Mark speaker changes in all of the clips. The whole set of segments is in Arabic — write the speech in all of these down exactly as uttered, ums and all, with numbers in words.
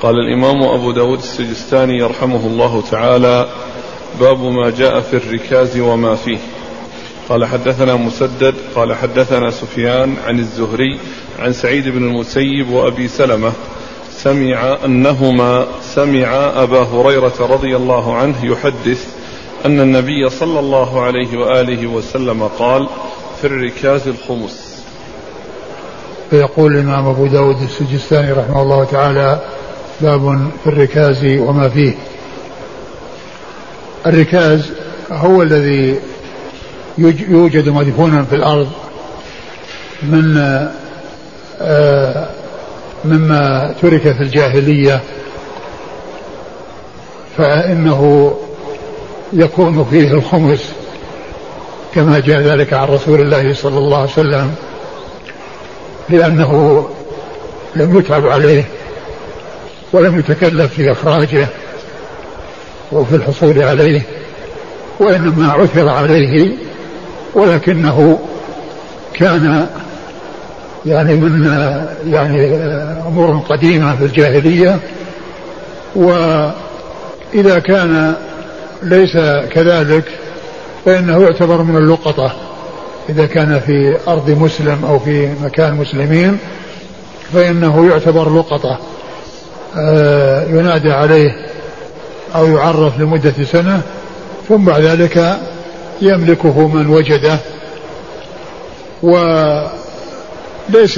Speaker 1: قال الإمام أبو داود السجستاني يرحمه الله تعالى: باب ما جاء في الركاز وما فيه. قال حدثنا مسدد قال حدثنا سفيان عن الزهري عن سعيد بن المسيب وأبي سلمة سمع أنهما سمع أبا هريرة رضي الله عنه يحدث أن النبي صلى الله عليه وآله وسلم قال: في الركاز الخمس.
Speaker 2: فيقول الإمام أبو داود السجستاني رحمه الله تعالى: باب في الركاز وما فيه. الركاز هو الذي يوجد مدفونا في الأرض من آه مما ترك في الجاهلية، فإنه يكون فيه الخمس كما جاء ذلك عن رسول الله صلى الله عليه وسلم، لأنه لم يتعب عليه ولم يتكلف في إخراجه وفي الحصول عليه، وإنما عثر عليه، ولكنه كان يعني من يعني أمور قديمة في الجاهلية. وإذا كان ليس كذلك فإنه يعتبر من اللقطة، إذا كان في أرض مسلم أو في مكان مسلمين فإنه يعتبر لقطة ينادى عليه أو يعرف لمدة سنة، ثم بعد ذلك يملكه من وجده. وليس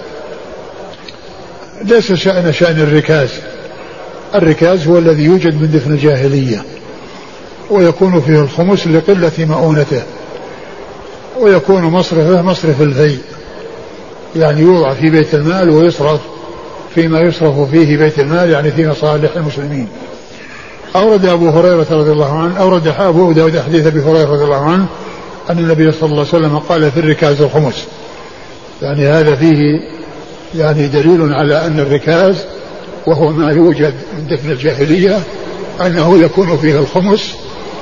Speaker 2: ليس شأن شأن الركاز. الركاز هو الذي يوجد من دفن الجاهلية، ويكون فيه الخمس لقلة مؤونته، ويكون مصرفه مصرف الفي، يعني يوضع في بيت المال ويصرف فيما يصرف فيه بيت المال، يعني في مصالح المسلمين. أورد أبو هريرة رضي الله عنه أورد أبو داود حديث أبي هريرة رضي الله عنه أن النبي صلى الله عليه وسلم قال: في الركاز الخمس. يعني هذا فيه يعني دليل على أن الركاز وهو ما يوجد من دفن الجاهلية أنه يكون فيه الخمس،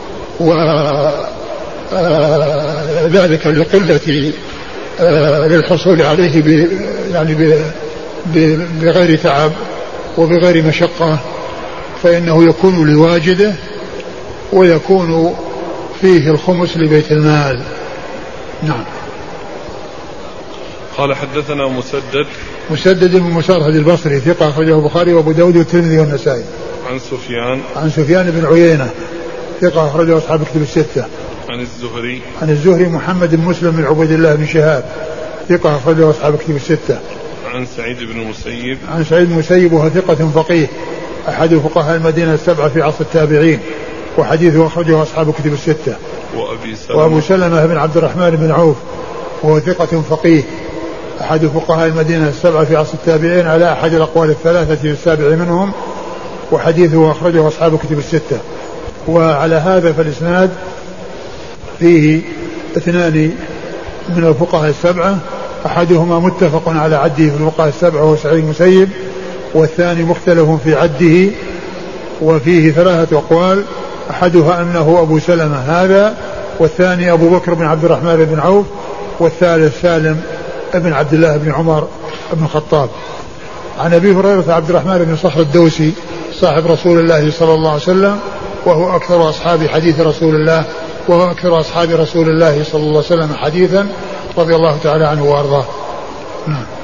Speaker 2: وذلك لقلة للحصول عليه يعني بغير تعب وبغير مشقة، فإنه يكون لواجده ويكون فيه الخمس لبيت المال. نعم.
Speaker 1: قال حدثنا مسدد
Speaker 2: مسدد بن مسرهد البصري ثقة أخرجه البخاري وأبو داود والترمذي والنسائي.
Speaker 1: عن سفيان
Speaker 2: عن سفيان بن عيينة ثقة أخرجه أصحاب الكتب الستة.
Speaker 1: عن الزهري
Speaker 2: عن الزهري محمد بن مسلم بن عبيد الله بن شهاب ثقة أخرجه أصحاب الكتب الستة.
Speaker 1: عن سعيد بن المسيب
Speaker 2: عن سعيد بن المسيب وهو ثقة فقيه أحد فقهاء المدينة السبعة في عصر التابعين، وحديثه أخرجه أصحاب الكتب الستة.
Speaker 1: وأبي سلمة
Speaker 2: وأبو سلمة بن عبد الرحمن بن عوف وهو ثقة فقيه أحد فقهاء المدينة السبعة في عصر التابعين على أحد الأقوال الثلاثة السابع منهم، وحديثه أخرجه أصحاب الكتب الستة. وعلى هذا فالإسناد فيه اثنان من الفقهاء السبعة، أحدهما متفق على عده في الفقهاء السبعة وهو سعيد المسيب، والثاني مختلف في عده وفيه ثلاثة أقوال، أحدها أنه أبو سلمة هذا، والثاني أبو بكر بن عبد الرحمن بن عوف، والثالث سالم ابن عبد الله بن عمر بن الخطاب. عن أبي هريرة عبد الرحمن بن صخر الدوسي صاحب رسول الله صلى الله عليه وسلم، وهو أكثر أصحاب حديث رسول الله وهو أكثر أصحاب رسول الله صلى الله عليه وسلم حديثا رضي الله تعالى عنه وأرضاه. نعم.